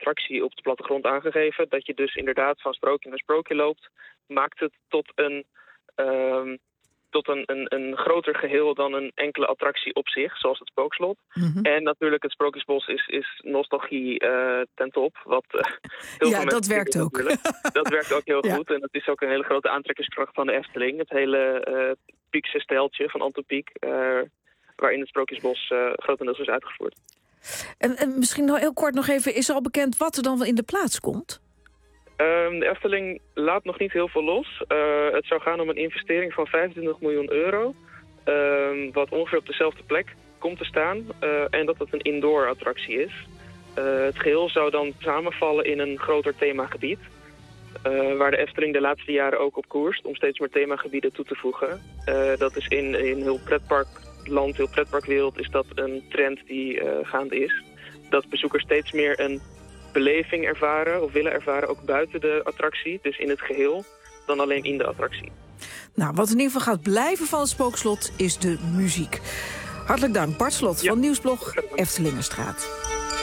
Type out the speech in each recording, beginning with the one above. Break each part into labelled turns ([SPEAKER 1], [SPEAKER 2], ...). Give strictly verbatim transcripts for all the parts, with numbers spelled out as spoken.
[SPEAKER 1] attractie op de plattegrond aangegeven. Dat je dus inderdaad van sprookje naar sprookje loopt, maakt het tot een, um, tot een, een, een groter geheel dan een enkele attractie op zich, zoals het Spookslot. Mm-hmm. En natuurlijk het Sprookjesbos is, is nostalgie uh, ten top. Wat, uh, heel
[SPEAKER 2] ja, dat werkt ook.
[SPEAKER 1] Dat werkt ook heel ja. goed. En dat is ook een hele grote aantrekkingskracht van de Efteling. Het hele uh, Piekse steltje van Anton Pieck, uh, waarin het Sprookjesbos uh, grotendeels is uitgevoerd.
[SPEAKER 2] En, en misschien nog heel kort nog even, is al bekend wat er dan in de plaats komt?
[SPEAKER 1] Um, de Efteling laat nog niet heel veel los. Uh, het zou gaan om een investering van vijfentwintig miljoen euro. Um, wat ongeveer op dezelfde plek komt te staan. Uh, en dat het een indoor attractie is. Uh, het geheel zou dan samenvallen in een groter themagebied. Uh, waar de Efteling de laatste jaren ook op koerst om steeds meer themagebieden toe te voegen. Uh, dat is in, in heel pretparkland, heel pretparkwereld is dat een trend die uh, gaande is. Dat bezoekers steeds meer een beleving ervaren of willen ervaren, ook buiten de attractie, dus in het geheel, dan alleen in de attractie.
[SPEAKER 2] Nou, wat in ieder geval gaat blijven van het Spookslot is de muziek. Hartelijk dank, Bart Slot ja. van Nieuwsblog Eftelingenstraat.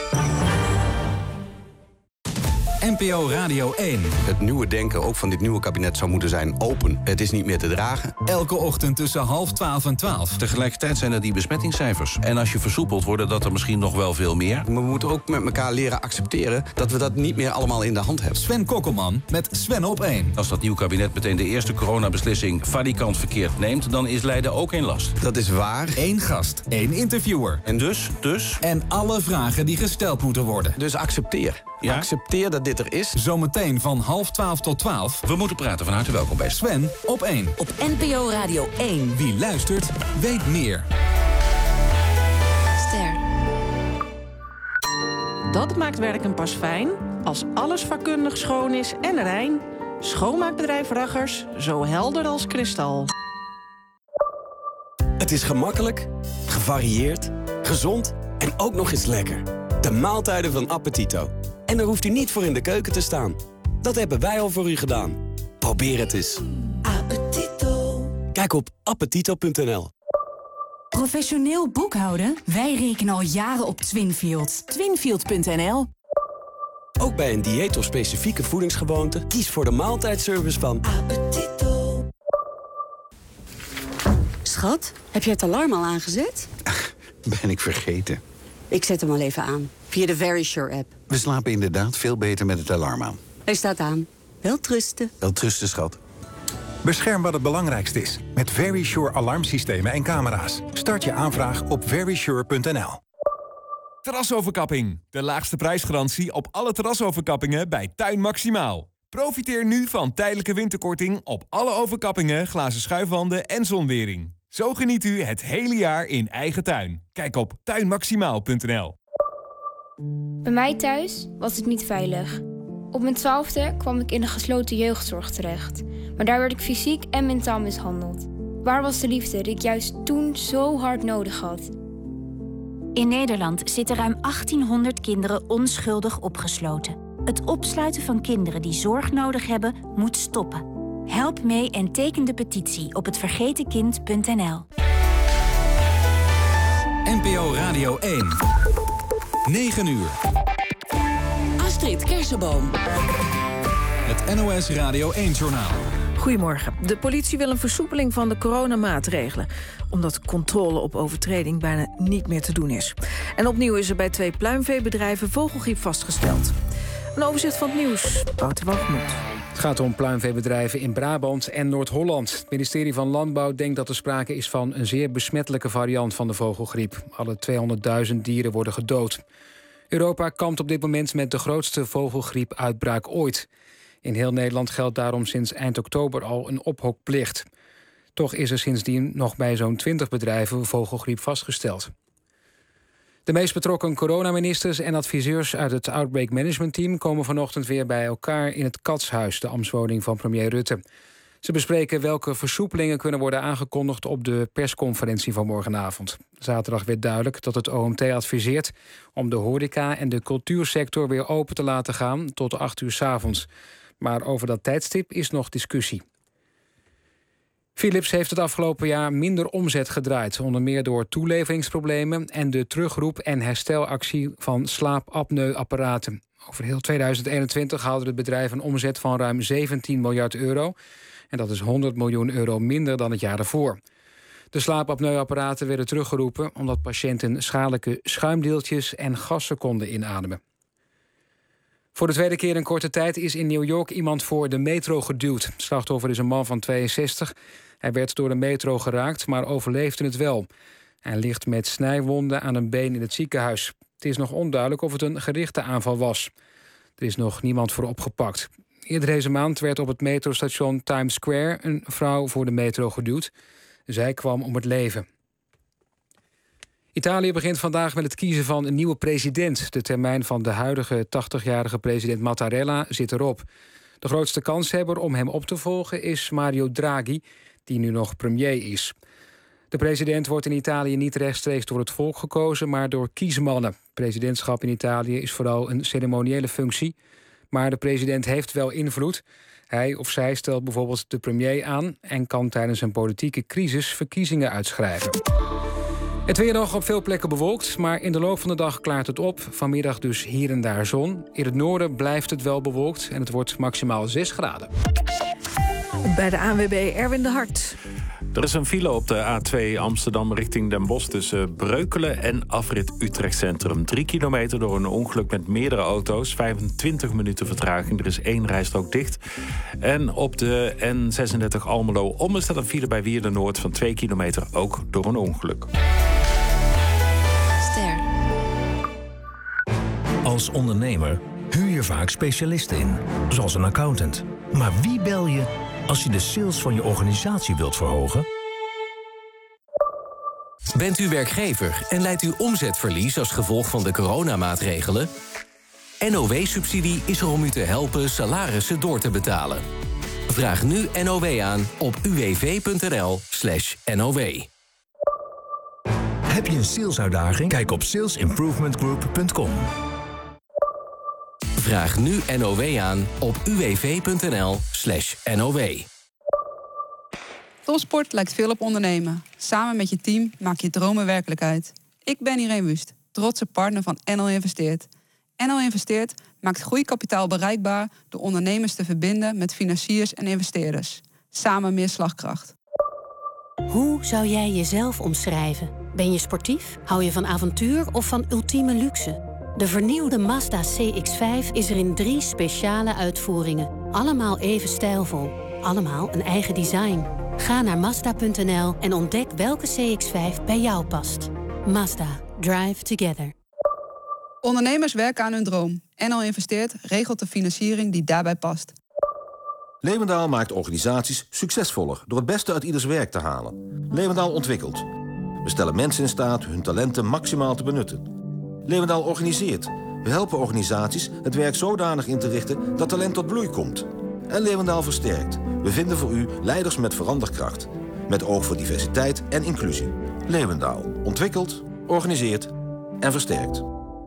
[SPEAKER 3] N P O Radio één.
[SPEAKER 4] Het nieuwe denken, ook van dit nieuwe kabinet, zou moeten zijn open. Het is niet meer te dragen.
[SPEAKER 3] Elke ochtend tussen half twaalf en twaalf.
[SPEAKER 5] Tegelijkertijd zijn er die besmettingscijfers. En als je versoepelt, worden dat er misschien nog wel veel meer.
[SPEAKER 4] We moeten ook met elkaar leren accepteren dat we dat niet meer allemaal in de hand hebben.
[SPEAKER 3] Sven Kokkelman met Sven op één.
[SPEAKER 5] Als dat nieuwe kabinet meteen de eerste coronabeslissing valikant verkeerd neemt, dan is Leiden ook in last.
[SPEAKER 4] Dat is waar.
[SPEAKER 3] Eén gast, één interviewer.
[SPEAKER 5] En dus, dus...
[SPEAKER 3] En alle vragen die gesteld moeten worden.
[SPEAKER 4] Dus accepteer. Ja? Accepteer dat dit er is.
[SPEAKER 3] Zometeen van half twaalf tot twaalf.
[SPEAKER 5] We moeten praten. Van harte welkom bij
[SPEAKER 3] Sven op één.
[SPEAKER 6] Op N P O Radio één.
[SPEAKER 3] Wie luistert, weet meer.
[SPEAKER 6] Ster.
[SPEAKER 7] Dat maakt werken pas fijn als alles vakkundig schoon is en rein. Schoonmaakbedrijf Raggers, zo helder als kristal.
[SPEAKER 8] Het is gemakkelijk, gevarieerd, gezond en ook nog eens lekker. De maaltijden van Appetito. En daar hoeft u niet voor in de keuken te staan. Dat hebben wij al voor u gedaan. Probeer het eens.
[SPEAKER 6] Appetito.
[SPEAKER 8] Kijk op appetito punt n l.
[SPEAKER 6] Professioneel boekhouden? Wij rekenen al jaren op Twinfield. Twinfield punt n l.
[SPEAKER 8] Ook bij een dieet of specifieke voedingsgewoonte, kies voor de maaltijdservice van
[SPEAKER 6] Appetito.
[SPEAKER 9] Schat, heb je het alarm al aangezet?
[SPEAKER 4] Ach, ben ik vergeten.
[SPEAKER 9] Ik zet hem al even aan, via de Very Sure app.
[SPEAKER 4] We slapen inderdaad veel beter met het alarm aan.
[SPEAKER 9] Hij staat aan. Wel trusten.
[SPEAKER 4] Wel trusten, schat.
[SPEAKER 10] Bescherm wat het belangrijkste is met Very Sure alarmsystemen en camera's. Start je aanvraag op very sure punt n l.
[SPEAKER 11] Terrasoverkapping. De laagste prijsgarantie op alle terrasoverkappingen bij Tuin Maximaal. Profiteer nu van tijdelijke winterkorting op alle overkappingen, glazen schuifwanden en zonwering. Zo geniet u het hele jaar in eigen tuin. Kijk op tuin maximaal punt n l.
[SPEAKER 12] Bij mij thuis was het niet veilig. Op mijn twaalfde kwam ik in de gesloten jeugdzorg terecht. Maar daar werd ik fysiek en mentaal mishandeld. Waar was de liefde die ik juist toen zo hard nodig had?
[SPEAKER 13] In Nederland zitten ruim achttienhonderd kinderen onschuldig opgesloten. Het opsluiten van kinderen die zorg nodig hebben, moet stoppen. Help mee en teken de petitie op het vergeten kind punt n l.
[SPEAKER 3] N P O Radio één. negen uur.
[SPEAKER 6] Astrid Kersenboom.
[SPEAKER 3] Het N O S Radio één-journaal.
[SPEAKER 2] Goedemorgen. De politie wil een versoepeling van de coronamaatregelen, omdat controle op overtreding bijna niet meer te doen is. En opnieuw is er bij twee pluimveebedrijven vogelgriep vastgesteld. Een overzicht van het nieuws. Wouter Walgemoed.
[SPEAKER 14] Het gaat om pluimveebedrijven in Brabant en Noord-Holland. Het ministerie van Landbouw denkt dat er sprake is van een zeer besmettelijke variant van de vogelgriep. Alle tweehonderdduizend dieren worden gedood. Europa kampt op dit moment met de grootste vogelgriepuitbraak ooit. In heel Nederland geldt daarom sinds eind oktober al een ophokplicht. Toch is er sindsdien nog bij zo'n twintig bedrijven vogelgriep vastgesteld. De meest betrokken coronaministers en adviseurs uit het Outbreak Management Team komen vanochtend weer bij elkaar in het Katshuis, de ambtswoning van premier Rutte. Ze bespreken welke versoepelingen kunnen worden aangekondigd op de persconferentie van morgenavond. Zaterdag werd duidelijk dat het O M T adviseert om de horeca en de cultuursector weer open te laten gaan tot acht uur 's avonds. Maar over dat tijdstip is nog discussie. Philips heeft het afgelopen jaar minder omzet gedraaid, onder meer door toeleveringsproblemen en de terugroep- en herstelactie van slaapapneuapparaten. Over heel tweeduizend eenentwintig haalde het bedrijf een omzet van ruim zeventien miljard euro. En dat is honderd miljoen euro minder dan het jaar daarvoor. De slaapapneuapparaten werden teruggeroepen omdat patiënten schadelijke schuimdeeltjes en gassen konden inademen. Voor de tweede keer in korte tijd is in New York iemand voor de metro geduwd. Het slachtoffer is een man van tweeënzestig. Hij werd door de metro geraakt, maar overleefde het wel. Hij ligt met snijwonden aan een been in het ziekenhuis. Het is nog onduidelijk of het een gerichte aanval was. Er is nog niemand voor opgepakt. Eerder deze maand werd op het metrostation Times Square een vrouw voor de metro geduwd. Zij kwam om het leven. Italië begint vandaag met het kiezen van een nieuwe president. De termijn van de huidige tachtigjarige president Mattarella zit erop. De grootste kanshebber om hem op te volgen is Mario Draghi, die nu nog premier is. De president wordt in Italië niet rechtstreeks door het volk gekozen, maar door kiesmannen. Presidentschap in Italië is vooral een ceremoniële functie, maar de president heeft wel invloed. Hij of zij stelt bijvoorbeeld de premier aan en kan tijdens een politieke crisis verkiezingen uitschrijven. Het weer nog op veel plekken bewolkt, maar in de loop van de dag klaart het op. Vanmiddag dus hier en daar zon. In het noorden blijft het wel bewolkt en het wordt maximaal zes graden.
[SPEAKER 2] Bij de A N W B Erwin de Hart.
[SPEAKER 15] Er is een file op de A twee Amsterdam richting Den Bosch tussen Breukelen en afrit Utrecht Centrum. Drie kilometer door een ongeluk met meerdere auto's. vijfentwintig minuten vertraging. Er is één rijstrook dicht. En op de N zesendertig Almelo-Ommen staat een file bij Wierden Noord van twee kilometer, ook door een ongeluk.
[SPEAKER 3] Ster. Als ondernemer huur je vaak specialisten in, zoals een accountant. Maar wie bel je als je de sales van je organisatie wilt verhogen? Bent u werkgever en leidt u omzetverlies als gevolg van de coronamaatregelen? N O W-subsidie is er om u te helpen salarissen door te betalen. Vraag nu N O W aan op uwv.nl slash NOW. Heb je een salesuitdaging? Kijk op sales improvement group punt com. Vraag nu N O W aan op uwv.nl slash NOW.
[SPEAKER 16] Topsport lijkt veel op ondernemen. Samen met je team maak je dromen werkelijkheid. Ik ben Irene Wust, trotse partner van N L Investeert. N L Investeert maakt groeikapitaal bereikbaar door ondernemers te verbinden met financiers en investeerders. Samen meer slagkracht.
[SPEAKER 17] Hoe zou jij jezelf omschrijven? Ben je sportief? Hou je van avontuur of van ultieme luxe? De vernieuwde Mazda C X vijf is er in drie speciale uitvoeringen. Allemaal even stijlvol. Allemaal een eigen design. Ga naar Mazda punt n l en ontdek welke C X vijf bij jou past. Mazda. Drive together.
[SPEAKER 16] Ondernemers werken aan hun droom. N L Investeert regelt de financiering die daarbij past.
[SPEAKER 18] Leeuwendaal maakt organisaties succesvoller door het beste uit ieders werk te halen. Leeuwendaal ontwikkelt. We stellen mensen in staat hun talenten maximaal te benutten. Leeuwendaal organiseert. We helpen organisaties het werk zodanig in te richten dat talent tot bloei komt. En Leeuwendaal versterkt. We vinden voor u leiders met veranderkracht. Met oog voor diversiteit en inclusie. Leeuwendaal. Ontwikkelt, organiseert en versterkt.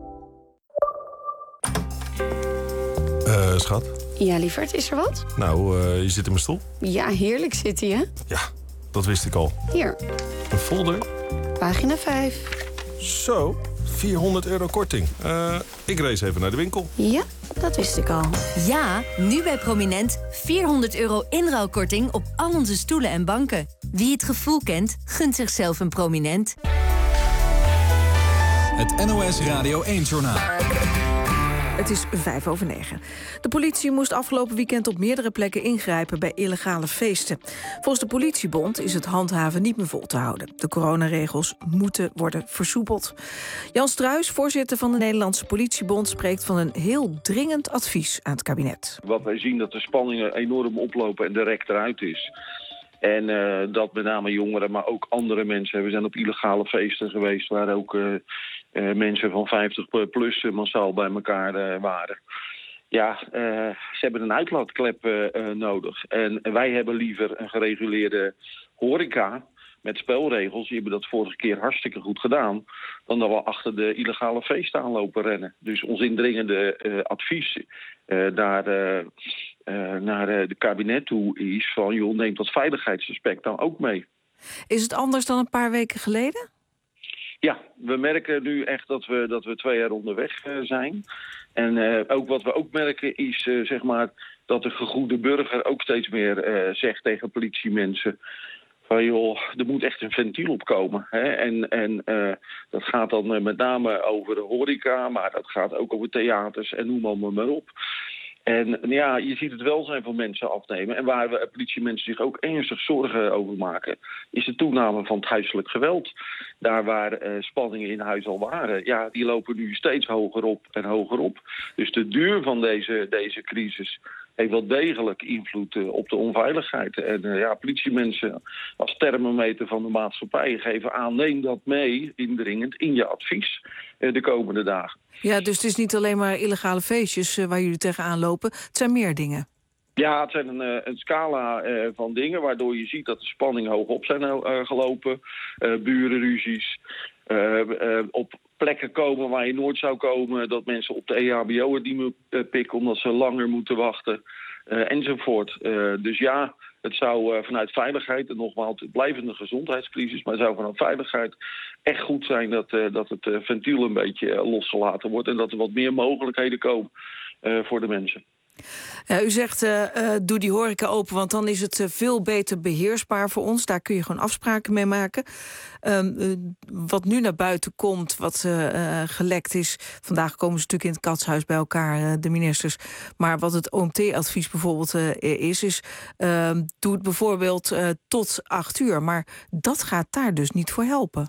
[SPEAKER 19] Uh, schat?
[SPEAKER 9] Ja, lieverd, is er wat?
[SPEAKER 19] Nou, uh, je zit in mijn stoel.
[SPEAKER 9] Ja, heerlijk zit hij, hè?
[SPEAKER 19] Ja, dat wist ik al.
[SPEAKER 9] Hier.
[SPEAKER 19] Een folder.
[SPEAKER 9] Pagina vijf.
[SPEAKER 19] Zo, vierhonderd euro korting. Uh, ik race even naar de winkel.
[SPEAKER 9] Ja, dat wist ik al.
[SPEAKER 20] Ja, nu bij Prominent vierhonderd euro inruilkorting op al onze stoelen en banken. Wie het gevoel kent, gunt zichzelf een Prominent.
[SPEAKER 3] Het N O S Radio één-journaal.
[SPEAKER 2] Het is vijf over negen. De politie moest afgelopen weekend op meerdere plekken ingrijpen bij illegale feesten. Volgens de politiebond is het handhaven niet meer vol te houden. De coronaregels moeten worden versoepeld. Jan Struijs, voorzitter van de Nederlandse Politiebond, spreekt van een heel dringend advies aan het kabinet.
[SPEAKER 21] Wat wij zien dat de spanningen enorm oplopen en de rek eruit is. En uh, dat met name jongeren, maar ook andere mensen. We zijn op illegale feesten geweest waar ook uh, uh, mensen van vijftig plus massaal bij elkaar uh, waren. Ja, uh, ze hebben een uitlaatklep uh, uh, nodig. En wij hebben liever een gereguleerde horeca met spelregels. Die hebben dat vorige keer hartstikke goed gedaan. Dan dat we achter de illegale feesten aanlopen rennen. Dus ons indringende uh, advies uh, daar... Uh, Uh, naar uh, de kabinet toe is van, joh, neemt dat veiligheidsaspect dan ook mee.
[SPEAKER 2] Is het anders dan een paar weken geleden?
[SPEAKER 21] Ja, we merken nu echt dat we, dat we twee jaar onderweg uh, zijn. En uh, ook wat we ook merken is uh, zeg maar dat de gegoede burger ook steeds meer uh, zegt tegen politiemensen van joh, er moet echt een ventiel opkomen. Hè? En, en uh, dat gaat dan uh, met name over de horeca, maar dat gaat ook over theaters en noem allemaal maar op. En ja, je ziet het welzijn van mensen afnemen. En waar we politiemensen zich ook ernstig zorgen over maken, is de toename van het huiselijk geweld. Daar waar uh, spanningen in huis al waren, ja, die lopen nu steeds hoger op en hoger op. Dus de duur van deze, deze crisis heeft wel degelijk invloed uh, op de onveiligheid. En uh, ja, politiemensen als thermometer van de maatschappij geven aan, neem dat mee, indringend, in je advies uh, de komende dagen.
[SPEAKER 2] Ja, dus het is niet alleen maar illegale feestjes uh, waar jullie tegenaan lopen. Het zijn meer dingen.
[SPEAKER 21] Ja, het zijn een, uh, een scala uh, van dingen waardoor je ziet dat de spanningen hoog op zijn uh, gelopen. Uh, burenruzies. Uh, uh, op plekken komen waar je nooit zou komen. Dat mensen op de E H B O het niet meer uh, pikken omdat ze langer moeten wachten. Uh, enzovoort. Uh, dus ja, het zou uh, vanuit veiligheid, en nogmaals, het blijvende gezondheidscrisis, maar het zou vanuit veiligheid echt goed zijn dat, uh, dat het uh, ventiel een beetje uh, losgelaten wordt en dat er wat meer mogelijkheden komen uh, voor de mensen.
[SPEAKER 2] Ja, u zegt, uh, uh, doe die horeca open, want dan is het uh, veel beter beheersbaar voor ons. Daar kun je gewoon afspraken mee maken. Um, uh, wat nu naar buiten komt, wat uh, uh, gelekt is. Vandaag komen ze natuurlijk in het katshuis bij elkaar, uh, de ministers. Maar wat het O M T-advies bijvoorbeeld uh, is, is uh, doe het bijvoorbeeld uh, tot acht uur. Maar dat gaat daar dus niet voor helpen.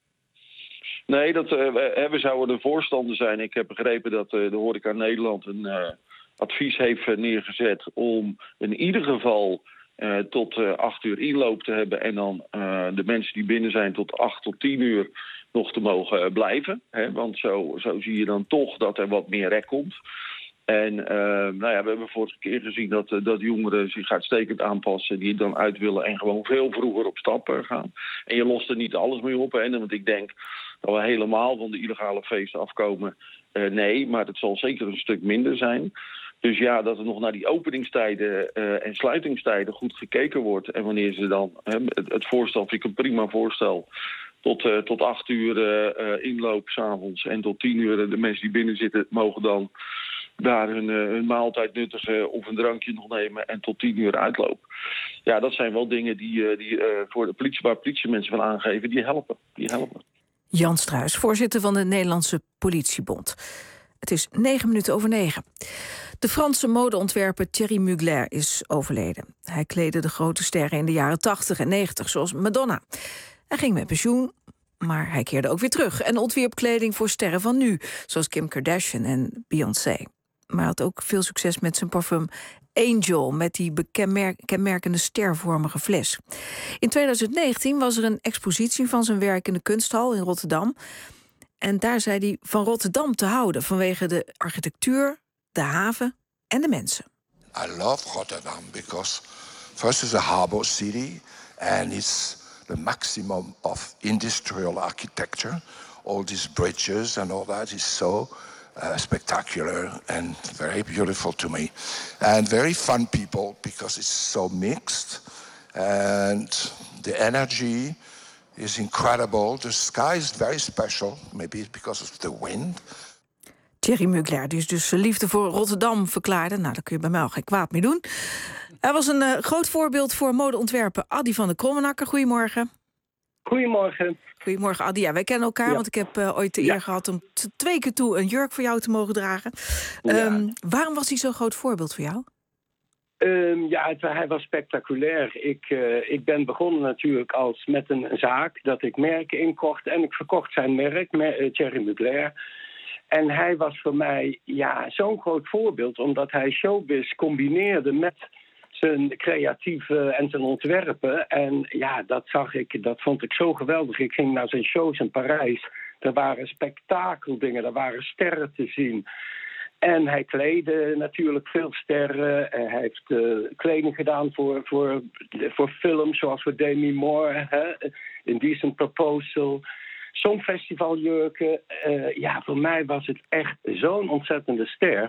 [SPEAKER 21] Nee, dat, uh, we, we zouden er voorstander zijn. Ik heb begrepen dat uh, de Horeca Nederland een uh, advies heeft uh, neergezet om in ieder geval uh, tot uh, acht uur inloop te hebben en dan uh, de mensen die binnen zijn tot acht tot tien uur nog te mogen uh, blijven. Hè? Want zo, zo zie je dan toch dat er wat meer rek komt. En uh, nou ja, we hebben vorige keer gezien dat, uh, dat jongeren zich uitstekend aanpassen, die dan uit willen en gewoon veel vroeger op stap uh, gaan. En je lost er niet alles mee op, hè? Want ik denk dat we helemaal van de illegale feesten afkomen. Uh, nee, maar het zal zeker een stuk minder zijn. Dus ja, dat er nog naar die openingstijden uh, en sluitingstijden goed gekeken wordt. En wanneer ze dan, hè, het, het voorstel vind ik een prima voorstel, tot, uh, tot acht uur uh, uh, inloop 's avonds en tot tien uur de mensen die binnen zitten mogen dan daar hun, uh, hun maaltijd nuttigen of een drankje nog nemen en tot tien uur uitlopen. Ja, dat zijn wel dingen die, uh, die uh, voor de politie, waar politiemensen van aangeven, die helpen. Die helpen.
[SPEAKER 2] Jan Struijs, voorzitter van de Nederlandse Politiebond. Het is negen minuten over negen. De Franse modeontwerper Thierry Mugler is overleden. Hij kleedde de grote sterren in de jaren tachtig en negentig, zoals Madonna. Hij ging met pensioen, maar hij keerde ook weer terug en ontwierp kleding voor sterren van nu, zoals Kim Kardashian en Beyoncé. Maar hij had ook veel succes met zijn parfum Angel, met die kenmerkende stervormige fles. In twintig negentien was er een expositie van zijn werk in de Kunsthal in Rotterdam. En daar zei hij van Rotterdam te houden vanwege de architectuur, de haven en de mensen.
[SPEAKER 1] I love Rotterdam because first it's a harbor city and it's the maximum of industrial architecture. All these bridges and all that is so uh, spectacular and very beautiful to me. And very fun people because it's so mixed and the energy is incredible. The sky is very special, maybe it's because of the wind.
[SPEAKER 2] Thierry Mugler, die is dus zijn liefde voor Rotterdam verklaarde. Nou, daar kun je bij mij al geen kwaad mee doen. Hij was een uh, groot voorbeeld voor modeontwerper Addy van der Krommenakker. Goedemorgen.
[SPEAKER 22] Goedemorgen.
[SPEAKER 2] Goedemorgen, Addy. Ja, wij kennen elkaar, ja. want ik heb uh, ooit de eer ja. gehad om t- twee keer toe een jurk voor jou te mogen dragen. Ja. Um, waarom was hij zo'n groot voorbeeld voor jou?
[SPEAKER 22] Um, ja, het, hij was spectaculair. Ik, uh, ik ben begonnen natuurlijk als met een zaak dat ik merken inkocht. En ik verkocht zijn merk, mer- uh, Thierry Mugler. En hij was voor mij ja, zo'n groot voorbeeld, omdat hij showbiz combineerde met zijn creatieve en zijn ontwerpen. En ja, dat zag ik, dat vond ik zo geweldig. Ik ging naar zijn shows in Parijs. Er waren spektakeldingen, er waren sterren te zien. En hij kleedde natuurlijk veel sterren. Hij heeft uh, kleding gedaan voor, voor, voor films zoals voor Demi Moore, hè? Indecent Proposal, Songfestivaljurken. Uh, ja, voor mij was het echt zo'n ontzettende ster.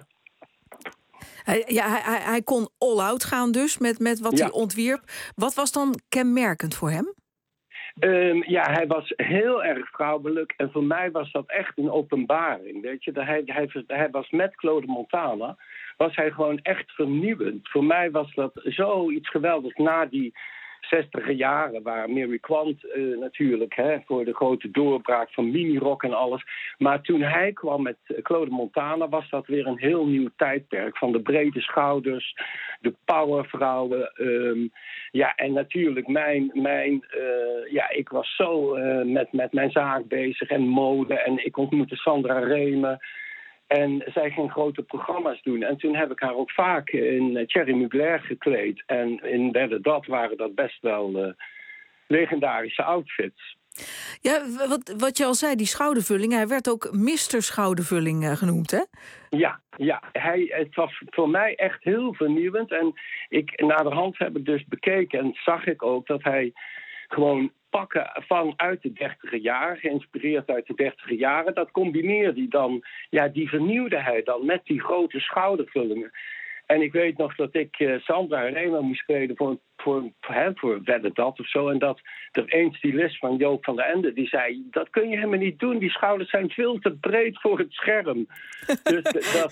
[SPEAKER 2] Hij, ja, hij, hij kon all-out gaan dus met, met wat ja. hij ontwierp. Wat was dan kenmerkend voor hem?
[SPEAKER 22] Um, ja, hij was heel erg vrouwelijk. En voor mij was dat echt een openbaring. Weet je? Hij, hij, hij was met Claude Montana. Was hij gewoon echt vernieuwend. Voor mij was dat zoiets geweldigs na die zestiger jaren, waar Mary Quant uh, natuurlijk hè, voor de grote doorbraak van mini-rock en alles. Maar toen hij kwam met Claude Montana was dat weer een heel nieuw tijdperk. Van de brede schouders, de powervrouwen. Um, ja, en natuurlijk mijn, mijn uh, ja, ik was zo uh, met, met mijn zaak bezig en mode. En ik ontmoette Sandra Remen. En zij ging grote programma's doen. En toen heb ik haar ook vaak in Thierry Mugler gekleed. En in Wedden Dat waren dat best wel uh, legendarische outfits.
[SPEAKER 2] Ja, wat, wat je al zei, die schoudervulling. Hij werd ook mister Schoudervulling uh, genoemd, hè?
[SPEAKER 22] Ja, ja hij, het was voor mij echt heel vernieuwend. En ik, naderhand heb ik dus bekeken en zag ik ook dat hij gewoon pakken van uit de dertiger jaren, geïnspireerd uit de dertiger jaren, dat combineerde hij dan, ja, die vernieuwde hij dan met die grote schoudervullingen. En ik weet nog dat ik uh, Sandra Remen moest spelen voor, voor, voor, voor Wedden Dat of zo. En dat er een stylist van Joop van der Ende, die zei, dat kun je helemaal niet doen. Die schouders zijn veel te breed voor het scherm. Dus dat,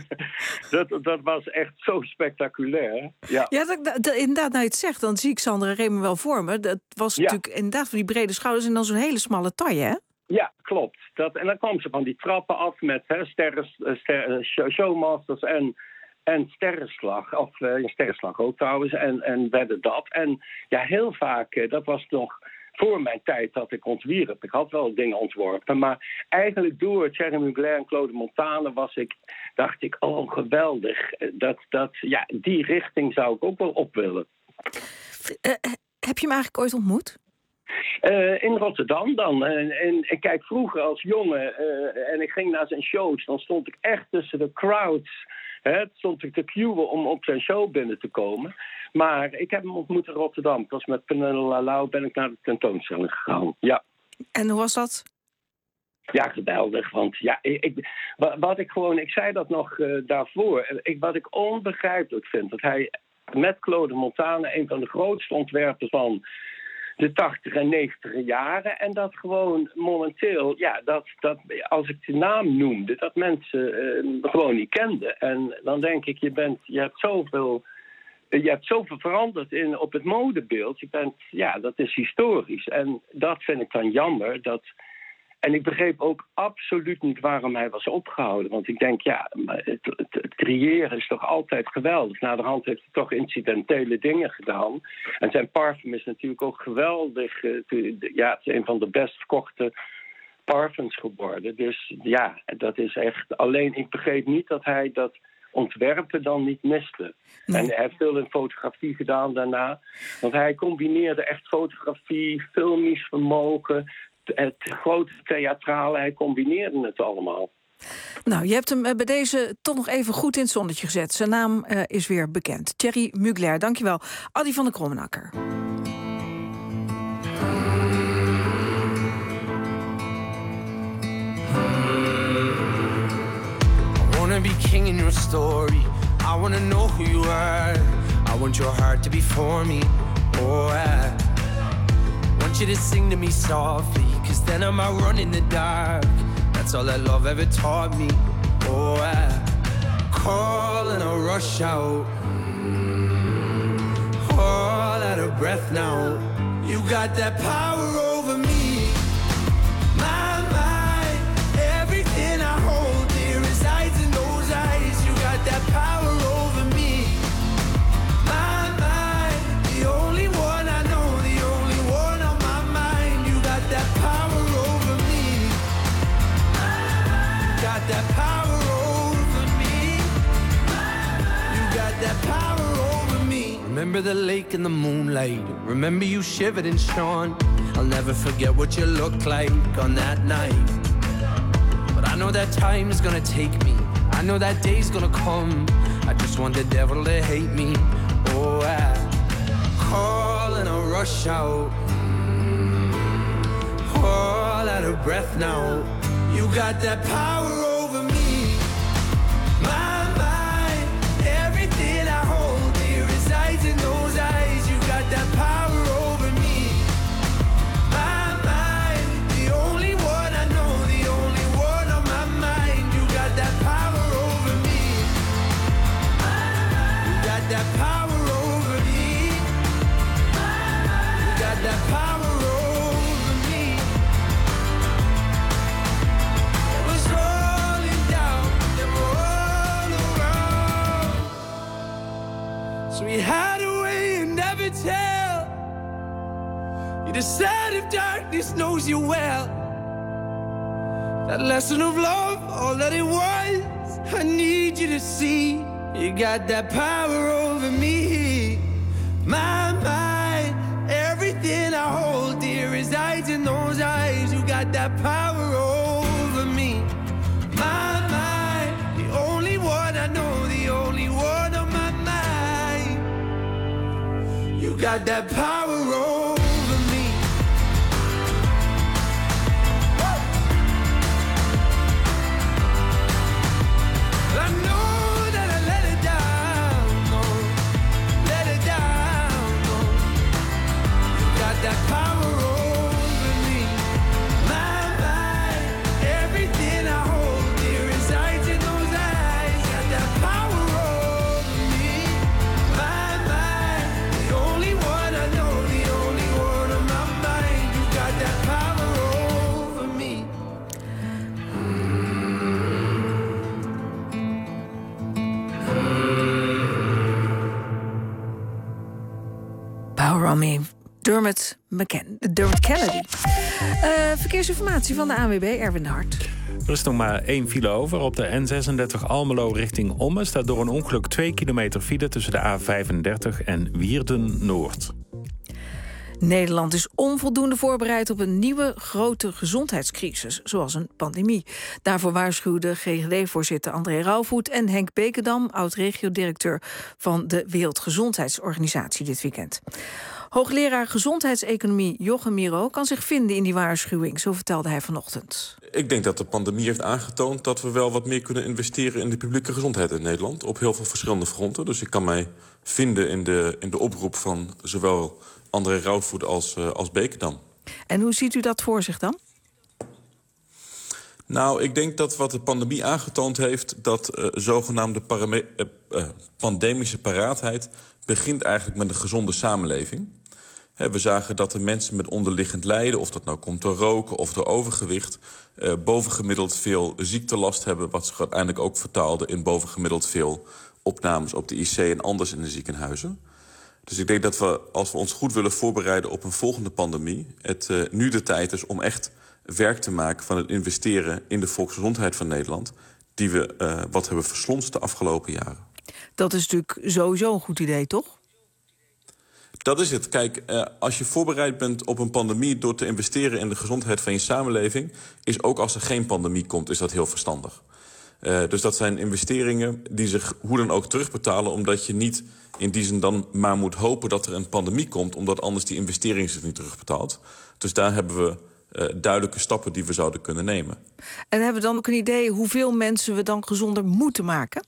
[SPEAKER 22] dat, dat was echt zo spectaculair. Ja,
[SPEAKER 2] ja dat, dat, inderdaad, nou je het zegt, dan zie ik Sandra Remen wel voor me. Dat was ja. natuurlijk inderdaad van die brede schouders en dan zo'n hele smalle taille, hè?
[SPEAKER 22] Ja, klopt. Dat, en dan kwam ze van die trappen af met hè, sterren, ster, showmasters en... En sterrenslag, of uh, sterrenslag ook trouwens, en, en Wedden Dat. En ja, heel vaak, uh, dat was nog voor mijn tijd dat ik ontwierp. Ik had wel dingen ontworpen, maar eigenlijk door Thierry Mugler en Claude Montana was ik, dacht ik, oh geweldig. Dat, dat, ja, die richting zou ik ook wel op willen.
[SPEAKER 2] Uh, heb je hem eigenlijk ooit ontmoet?
[SPEAKER 22] Uh, in Rotterdam dan. En, en, en kijk, vroeger als jongen, uh, en ik ging naar zijn shows, dan stond ik echt tussen de crowds. He, stond ik te queuen om op zijn show binnen te komen. Maar ik heb hem ontmoet in Rotterdam. Pas met Penella Lau ben ik naar de tentoonstelling gegaan. Ja.
[SPEAKER 2] En hoe was dat?
[SPEAKER 22] Ja, geweldig. Want ja, ik, ik, wat ik gewoon, ik zei dat nog uh, daarvoor. Ik, wat ik onbegrijpelijk vind, dat hij met Claude Montana een van de grootste ontwerpers van de tachtig en negentig jaren. En dat gewoon momenteel, ja, dat, dat als ik de naam noemde, dat mensen uh, gewoon niet kenden. En dan denk ik, je bent, je hebt zoveel, je hebt zoveel veranderd in, op het modebeeld. Je bent, ja, dat is historisch. En dat vind ik dan jammer. Dat, en ik begreep ook absoluut niet waarom hij was opgehouden. Want ik denk, ja, het, het, het creëren is toch altijd geweldig. Naderhand heeft hij toch incidentele dingen gedaan. En zijn parfum is natuurlijk ook geweldig. Ja, het is een van de best verkochte parfums geworden. Dus ja, dat is echt... Alleen, ik begreep niet dat hij dat ontwerpen dan niet miste. Nee. En hij heeft veel in fotografie gedaan daarna. Want hij combineerde echt fotografie, filmisch vermogen, het grote theatrale, hij combineerde het allemaal.
[SPEAKER 2] Nou, je hebt hem bij deze toch nog even goed in het zonnetje gezet. Zijn naam uh, is weer bekend. Thierry Mugler, dankjewel. Adi van der Krommenakker.
[SPEAKER 5] I wanna be king in your story. I wanna know who you are. I want your heart to be for me. Oh, I want you to sing to me softly, cause then I might run in the dark. That's all that love ever taught me. Oh, I call and I rush out, all out of breath now. You got that power over me. My mind, everything I hold dear resides in those eyes. You got that power over me. My mind, the only one I know, the only one on my mind. You got that power over me. Got that power over me. You got that power over me. Remember the lake in the moonlight. Remember you shivered and shone. I'll never forget what you looked like on that night. But I know that time is gonna take me. I know that day's gonna come. I just want the devil to hate me. Oh, I call and I rush out, all out of breath now. You got that power over me. My mind, everything I hold dear resides in those eyes. You got that power over me. My that power over me. You got that power over me. It was rolling down, they were all around. So we hide away and never tell. You decide if darkness knows you well. That lesson of love, all that it was, I need you to see. You got that power over me. My mind, everything I hold dear resides in those eyes. You got that power over me. My mind, the only one I know, the only one on my mind. You got that power over me. I know that I let it down, no, let it down, no. You got that power over me. My mind, everything I hold dear resides in those eyes. Got that power over me. My mind, the only one I know, the only one on my mind. You got that power over me.
[SPEAKER 2] Power on me. Dermot, McKen Dermot Kennedy. Uh, verkeersinformatie van de A N W B, Erwin de Hart.
[SPEAKER 15] Er is nog maar één file over. Op de N zesendertig Almelo richting Ommen staat door een ongeluk twee kilometer file tussen de A vijfendertig en Wierden-Noord.
[SPEAKER 2] Nederland is onvoldoende voorbereid op een nieuwe grote gezondheidscrisis, zoals een pandemie. Daarvoor waarschuwden G G D-voorzitter André Rauwvoet en Henk Bekendam, oud-regiodirecteur van de Wereldgezondheidsorganisatie, dit weekend. Hoogleraar gezondheidseconomie Jochem Miro kan zich vinden in die waarschuwing, zo vertelde hij vanochtend.
[SPEAKER 7] Ik denk dat de pandemie heeft aangetoond dat we wel wat meer kunnen investeren in de publieke gezondheid in Nederland. Op heel veel verschillende fronten. Dus ik kan mij vinden in de, in de oproep van zowel André Rauwvoet als, uh, als Bekendam.
[SPEAKER 2] En hoe ziet u dat voor zich dan?
[SPEAKER 7] Nou, ik denk dat wat de pandemie aangetoond heeft, dat uh, zogenaamde parame- uh, uh, pandemische paraatheid begint eigenlijk met een gezonde samenleving. He, we zagen dat de mensen met onderliggend lijden, of dat nou komt door roken of door overgewicht, uh, bovengemiddeld veel ziektelast hebben, wat zich uiteindelijk ook vertaalde in bovengemiddeld veel opnames op de I C en anders in de ziekenhuizen. Dus ik denk dat we, als we ons goed willen voorbereiden op een volgende pandemie, het uh, nu de tijd is om echt werk te maken van het investeren in de volksgezondheid van Nederland, die we uh, wat hebben verslonst de afgelopen jaren.
[SPEAKER 2] Dat is natuurlijk sowieso een goed idee, toch?
[SPEAKER 7] Dat is het. Kijk, uh, als je voorbereid bent op een pandemie door te investeren in de gezondheid van je samenleving, is ook als er geen pandemie komt, is dat heel verstandig. Uh, dus dat zijn investeringen die zich hoe dan ook terugbetalen, omdat je niet in die zin dan maar moet hopen dat er een pandemie komt, omdat anders die investering zich niet terugbetaalt. Dus daar hebben we uh, duidelijke stappen die we zouden kunnen nemen.
[SPEAKER 2] En hebben we dan ook een idee hoeveel mensen we dan gezonder moeten maken?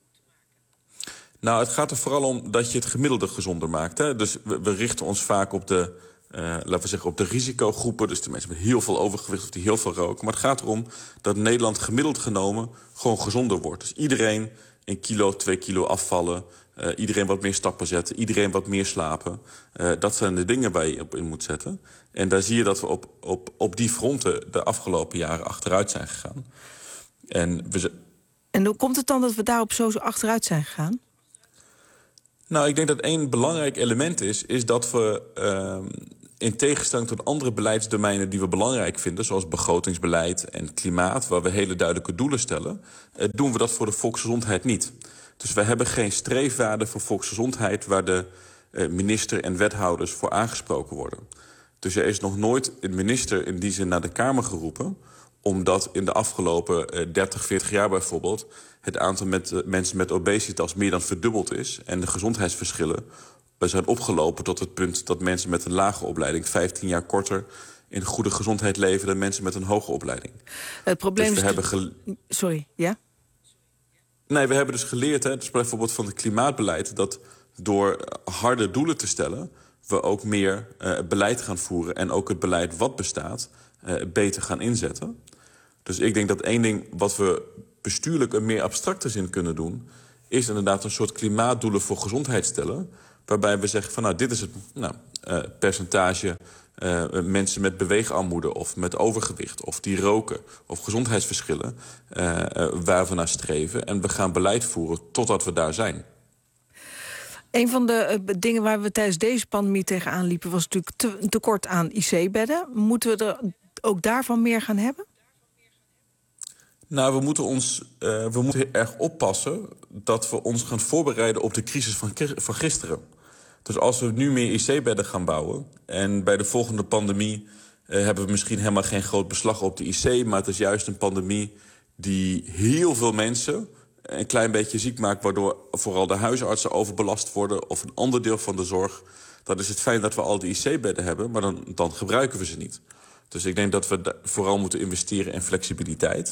[SPEAKER 7] Nou, het gaat er vooral om dat je het gemiddelde gezonder maakt. Hè? Dus we, we richten ons vaak op de, uh, laten we zeggen, op de risicogroepen. Dus de mensen met heel veel overgewicht of die heel veel roken. Maar het gaat erom dat Nederland gemiddeld genomen gewoon gezonder wordt. Dus iedereen een kilo, twee kilo afvallen. Uh, iedereen wat meer stappen zetten. Iedereen wat meer slapen. Uh, dat zijn de dingen waar je op in moet zetten. En daar zie je dat we op, op, op die fronten de afgelopen jaren achteruit zijn gegaan. En, we...
[SPEAKER 2] en hoe komt het dan dat we daarop zo, zo achteruit zijn gegaan?
[SPEAKER 7] Nou, ik denk dat één belangrijk element is, is dat we uh, in tegenstelling tot andere beleidsdomeinen die we belangrijk vinden, zoals begrotingsbeleid en klimaat, waar we hele duidelijke doelen stellen, uh, doen we dat voor de volksgezondheid niet. Dus we hebben geen streefwaarden voor volksgezondheid waar de uh, minister en wethouders voor aangesproken worden. Dus er is nog nooit een minister in die zin naar de Kamer geroepen, omdat in de afgelopen uh, dertig, veertig jaar bijvoorbeeld het aantal met, uh, mensen met obesitas meer dan verdubbeld is. En de gezondheidsverschillen zijn opgelopen tot het punt dat mensen met een lage opleiding vijftien jaar korter in goede gezondheid leven dan mensen met een hoge opleiding.
[SPEAKER 2] Het probleem
[SPEAKER 7] dus we
[SPEAKER 2] is...
[SPEAKER 7] hebben gele...
[SPEAKER 2] Sorry, ja?
[SPEAKER 7] Nee, we hebben dus geleerd, hè, dus bijvoorbeeld van het klimaatbeleid, dat door harde doelen te stellen we ook meer uh, beleid gaan voeren en ook het beleid wat bestaat uh, beter gaan inzetten. Dus ik denk dat één ding wat we bestuurlijk een meer abstracte zin kunnen doen, is inderdaad een soort klimaatdoelen voor gezondheid stellen, waarbij we zeggen van nou, dit is het nou, uh, percentage uh, mensen met beweegarmoede of met overgewicht of die roken of gezondheidsverschillen uh, uh, waar we naar streven. En we gaan beleid voeren totdat we daar zijn.
[SPEAKER 2] Een van de uh, dingen waar we tijdens deze pandemie tegenaan liepen was natuurlijk te, een tekort aan I C-bedden. Moeten we er ook daarvan meer gaan hebben?
[SPEAKER 7] Nou, we moeten, ons, uh, we moeten heel erg oppassen dat we ons gaan voorbereiden op de crisis van, van gisteren. Dus als we nu meer I C-bedden gaan bouwen en bij de volgende pandemie uh, hebben we misschien helemaal geen groot beslag op de I C, maar het is juist een pandemie die heel veel mensen een klein beetje ziek maakt, waardoor vooral de huisartsen overbelast worden of een ander deel van de zorg. Dan is het fijn dat we al die I C-bedden hebben, maar dan, dan gebruiken we ze niet. Dus ik denk dat we vooral moeten investeren in flexibiliteit.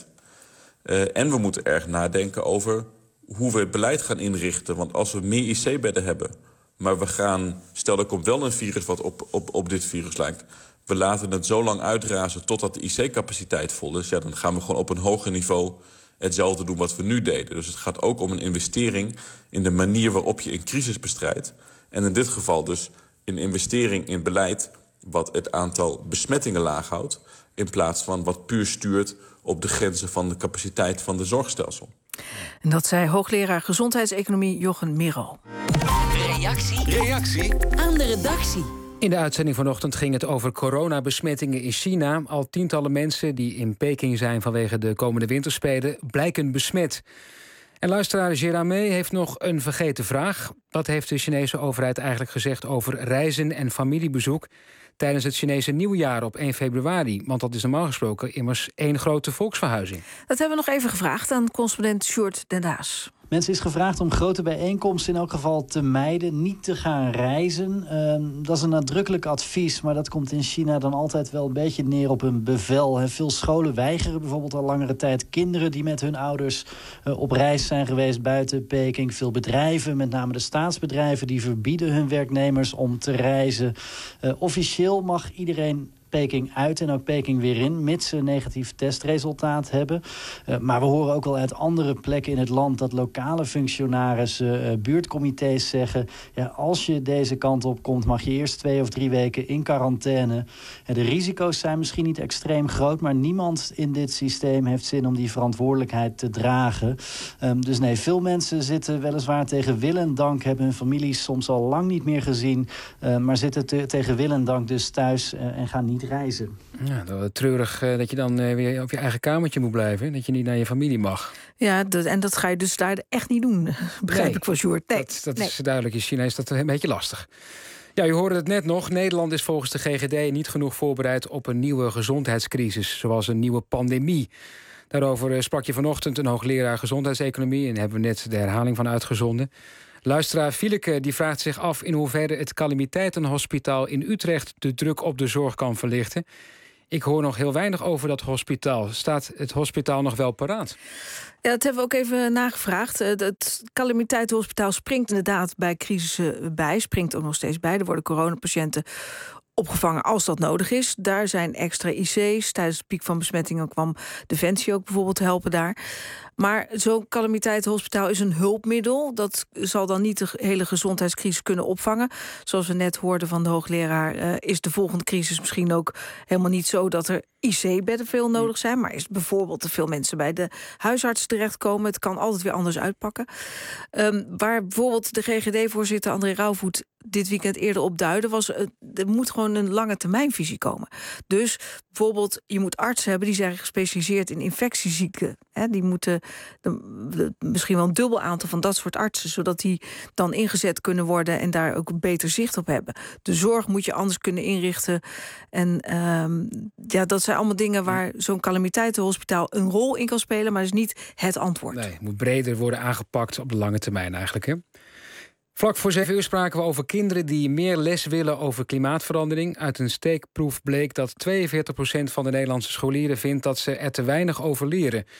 [SPEAKER 7] Uh, en we moeten erg nadenken over hoe we het beleid gaan inrichten. Want als we meer I C-bedden hebben, maar we gaan, stel er komt wel een virus wat op, op, op dit virus lijkt, we laten het zo lang uitrazen totdat de I C-capaciteit vol is, ja, dan gaan we gewoon op een hoger niveau hetzelfde doen wat we nu deden. Dus het gaat ook om een investering in de manier waarop je een crisis bestrijdt. En in dit geval dus een investering in beleid wat het aantal besmettingen laag houdt, in plaats van wat puur stuurt op de grenzen van de capaciteit van de zorgstelsel.
[SPEAKER 2] En dat zei hoogleraar gezondheidseconomie Jochem Miro.
[SPEAKER 3] Reactie. Reactie
[SPEAKER 2] aan de redactie.
[SPEAKER 14] In de uitzending vanochtend ging het over coronabesmettingen in China. Al tientallen mensen die in Peking zijn vanwege de komende winterspelen blijken besmet. En luisteraar Gérame heeft nog een vergeten vraag. Wat heeft de Chinese overheid eigenlijk gezegd over reizen en familiebezoek tijdens het Chinese nieuwjaar op één februari? Want dat is normaal gesproken immers één grote volksverhuizing.
[SPEAKER 2] Dat hebben we nog even gevraagd aan correspondent Sjoerd Den Daas.
[SPEAKER 4] Mensen is gevraagd om grote bijeenkomsten in elk geval te mijden, niet te gaan reizen. Uh, dat is een nadrukkelijk advies, maar dat komt in China dan altijd wel een beetje neer op een bevel. He, veel scholen weigeren bijvoorbeeld al langere tijd kinderen die met hun ouders uh, op reis zijn geweest buiten Peking. Veel bedrijven, met name de staatsbedrijven, die verbieden hun werknemers om te reizen. Uh, officieel mag iedereen Peking uit en ook Peking weer in, mits ze een negatief testresultaat hebben. Uh, maar we horen ook al uit andere plekken in het land dat lokale functionarissen, uh, buurtcomité's zeggen, ja, als je deze kant op komt, mag je eerst twee of drie weken in quarantaine. Uh, de risico's zijn misschien niet extreem groot, maar niemand in dit systeem heeft zin om die verantwoordelijkheid te dragen. Um, dus nee, veel mensen zitten weliswaar tegen wil en dank, hebben hun families soms al lang niet meer gezien, uh, maar zitten te, tegen wil en dank dus thuis uh, en gaan niet reizen.
[SPEAKER 14] Ja, dat is treurig uh, dat je dan uh, weer op je eigen kamertje moet blijven. Dat je niet naar je familie mag.
[SPEAKER 2] Ja, dat, en dat ga je dus daar echt niet doen, begrijp
[SPEAKER 14] nee,
[SPEAKER 2] ik van Sjoerd. Nee,
[SPEAKER 14] dat dat
[SPEAKER 2] nee.
[SPEAKER 14] is duidelijk. In China is dat een beetje lastig. Ja, u hoorde het net nog. Nederland is volgens de G G D niet genoeg voorbereid op een nieuwe gezondheidscrisis, zoals een nieuwe pandemie. Daarover sprak je vanochtend een hoogleraar gezondheidseconomie en daar hebben we net de herhaling van uitgezonden. Luisteraar Fieleke die vraagt zich af in hoeverre het calamiteitenhospitaal in Utrecht de druk op de zorg kan verlichten. Ik hoor nog heel weinig over dat hospitaal. Staat het hospitaal nog wel paraat?
[SPEAKER 2] Ja, dat hebben we ook even nagevraagd. Het calamiteitenhospitaal springt inderdaad bij crisissen bij. Springt ook nog steeds bij. Er worden coronapatiënten opgevangen als dat nodig is. Daar zijn extra I C's. Tijdens de piek van besmettingen kwam Defensie ook bijvoorbeeld helpen daar. Maar zo'n calamiteitenhospitaal is een hulpmiddel. Dat zal dan niet de hele gezondheidscrisis kunnen opvangen. Zoals we net hoorden van de hoogleraar, uh, is de volgende crisis misschien ook helemaal niet zo dat er I C-bedden veel nodig zijn. Maar is bijvoorbeeld te veel mensen bij de huisarts terechtkomen. Het kan altijd weer anders uitpakken. Um, waar bijvoorbeeld de G G D-voorzitter André Rauwvoet dit weekend eerder op duidde, was uh, er moet gewoon een lange termijnvisie komen. Dus bijvoorbeeld, je moet artsen hebben die zijn gespecialiseerd in infectieziekten. Hè, die moeten de, de, misschien wel een dubbel aantal van dat soort artsen, zodat die dan ingezet kunnen worden en daar ook beter zicht op hebben. De zorg moet je anders kunnen inrichten. En um, ja, dat zijn allemaal dingen waar zo'n calamiteitenhospitaal een rol in kan spelen, maar is niet het antwoord.
[SPEAKER 14] Nee, het moet breder worden aangepakt op de lange termijn eigenlijk, hè? Vlak voor zeven uur spraken we over kinderen die meer les willen over klimaatverandering. Uit een steekproef bleek dat tweeënveertig procent van de Nederlandse scholieren vindt dat ze er te weinig over leren.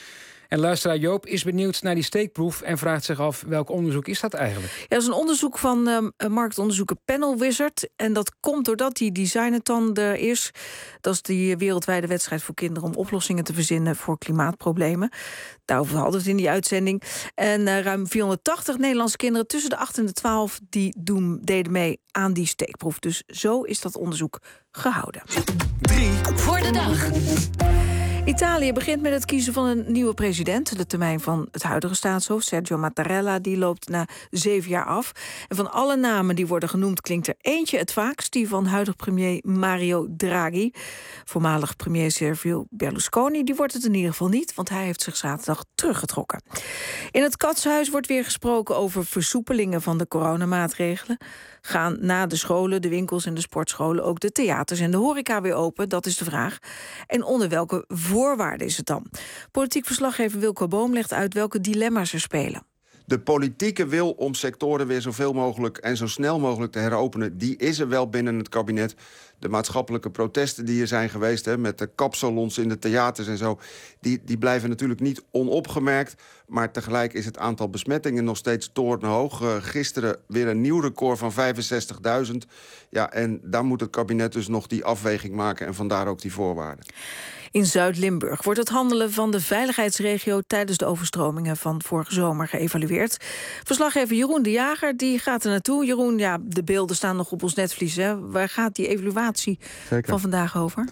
[SPEAKER 14] En luisteraar Joop is benieuwd naar die steekproef en vraagt zich af welk onderzoek is dat eigenlijk?
[SPEAKER 2] Ja, dat is een onderzoek van uh, marktonderzoeker Panel Wizard. En dat komt doordat die Designathon er is. Dat is die wereldwijde wedstrijd voor kinderen om oplossingen te verzinnen voor klimaatproblemen. Daarover hadden we het in die uitzending. En uh, ruim vierhonderdtachtig Nederlandse kinderen tussen de acht en de twaalf die doen, deden mee aan die steekproef. Dus zo is dat onderzoek gehouden.
[SPEAKER 5] Drie voor de dag.
[SPEAKER 2] Italië begint met het kiezen van een nieuwe president. De termijn van het huidige staatshoofd, Sergio Mattarella, die loopt na zeven jaar af. En van alle namen die worden genoemd klinkt er eentje het vaakst, die van huidig premier Mario Draghi. Voormalig premier Silvio Berlusconi, die wordt het in ieder geval niet, want hij heeft zich zaterdag teruggetrokken. In het Katshuis wordt weer gesproken over versoepelingen van de coronamaatregelen. Gaan na de scholen, de winkels en de sportscholen ook de theaters en de horeca weer open? Dat is de vraag. En onder welke voorwaarden is het dan? Politiek verslaggever Wilco Boom legt uit welke dilemma's er spelen.
[SPEAKER 8] De politieke wil om sectoren weer zoveel mogelijk en zo snel mogelijk te heropenen, die is er wel binnen het kabinet. De maatschappelijke protesten die er zijn geweest, hè, met de kapsalons in de theaters en zo, die, die blijven natuurlijk niet onopgemerkt. Maar tegelijk is het aantal besmettingen nog steeds torenhoog. Uh, gisteren weer een nieuw record van vijfenzestigduizend. Ja, en daar moet het kabinet dus nog die afweging maken en vandaar ook die voorwaarden.
[SPEAKER 2] In Zuid-Limburg wordt het handelen van de veiligheidsregio tijdens de overstromingen van vorige zomer geëvalueerd. Verslaggever Jeroen de Jager die gaat er naartoe. Jeroen, ja, de beelden staan nog op ons netvlies. Hè? Waar gaat die evaluatie Zeker. van vandaag over?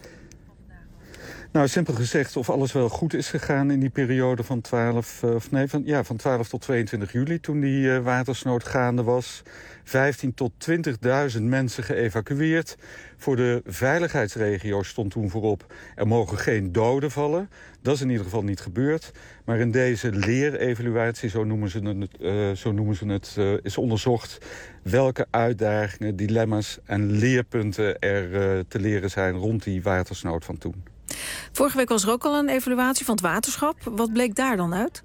[SPEAKER 10] Nou, simpel gezegd, of alles wel goed is gegaan in die periode van twaalf, of nee, van, ja, van twaalf tot tweeëntwintig juli, toen die uh, watersnood gaande was. vijftien tot twintigduizend mensen geëvacueerd. Voor de veiligheidsregio stond toen voorop, er mogen geen doden vallen. Dat is in ieder geval niet gebeurd. Maar in deze leerevaluatie, zo noemen ze het, uh, zo noemen ze het uh, is onderzocht welke uitdagingen, dilemma's en leerpunten er uh, te leren zijn rond die watersnood van toen.
[SPEAKER 2] Vorige week was er ook al een evaluatie van het waterschap. Wat bleek daar dan uit?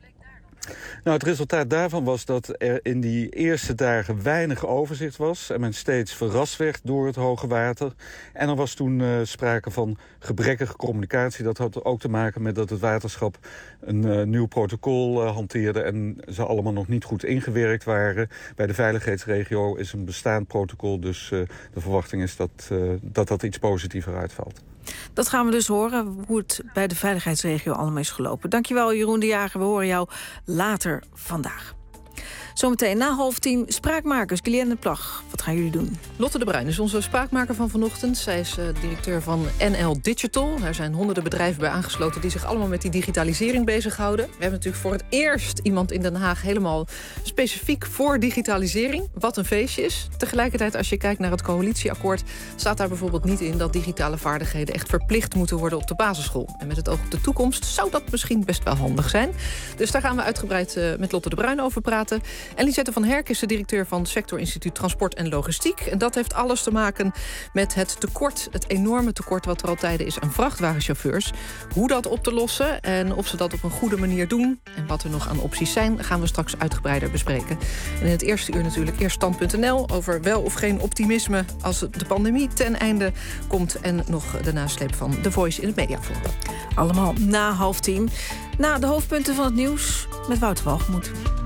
[SPEAKER 10] Nou, het resultaat daarvan was dat er in die eerste dagen weinig overzicht was en men steeds verrast werd door het hoge water. En er was toen uh, sprake van gebrekkige communicatie. Dat had ook te maken met dat het waterschap een uh, nieuw protocol uh, hanteerde en ze allemaal nog niet goed ingewerkt waren. Bij de veiligheidsregio is een bestaand protocol, dus uh, de verwachting is dat, uh, dat dat iets positiever uitvalt.
[SPEAKER 2] Dat gaan we dus horen, hoe het bij de veiligheidsregio allemaal is gelopen. Dankjewel, Jeroen de Jager. We horen jou later vandaag. Zometeen na half tien, spraakmakers, Guylaine Plag. Wat gaan jullie doen?
[SPEAKER 23] Lotte de Bruin is onze spraakmaker van vanochtend. Zij is uh, directeur van N L Digital. Er zijn honderden bedrijven bij aangesloten die zich allemaal met die digitalisering bezighouden. We hebben natuurlijk voor het eerst iemand in Den Haag helemaal specifiek voor digitalisering. Wat een feestje is. Tegelijkertijd, als je kijkt naar het coalitieakkoord, staat daar bijvoorbeeld niet in dat digitale vaardigheden echt verplicht moeten worden op de basisschool. En met het oog op de toekomst zou dat misschien best wel handig zijn. Dus daar gaan we uitgebreid uh, met Lotte de Bruin over praten. En Lisette van Herk is de directeur van Sectorinstituut Transport en Logistiek. En dat heeft alles te maken met het tekort, het enorme tekort wat er al tijden is aan vrachtwagenchauffeurs. Hoe dat op te lossen en of ze dat op een goede manier doen en wat er nog aan opties zijn, gaan we straks uitgebreider bespreken. En in het eerste uur natuurlijk eerst stand punt n l over wel of geen optimisme als de pandemie ten einde komt en nog de nasleep van The Voice in het mediaforum.
[SPEAKER 2] Allemaal na half tien. Na de hoofdpunten van het nieuws met Wouter Walgemoed.